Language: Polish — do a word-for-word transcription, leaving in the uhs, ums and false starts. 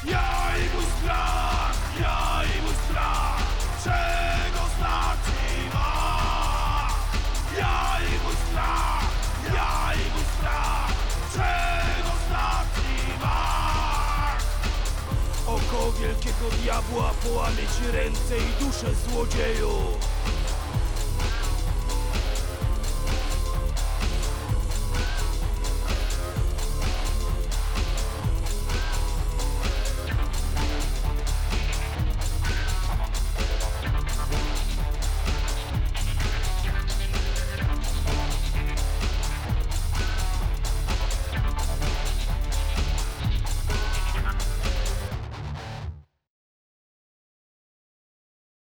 Ja i mój strach, ja i mój strach, czego znaczy ma? Ja i mój strach, ja i mój strach, czego znaczy ma? Oko wielkiego diabła, połamie ci ręce i duszę złodzieju.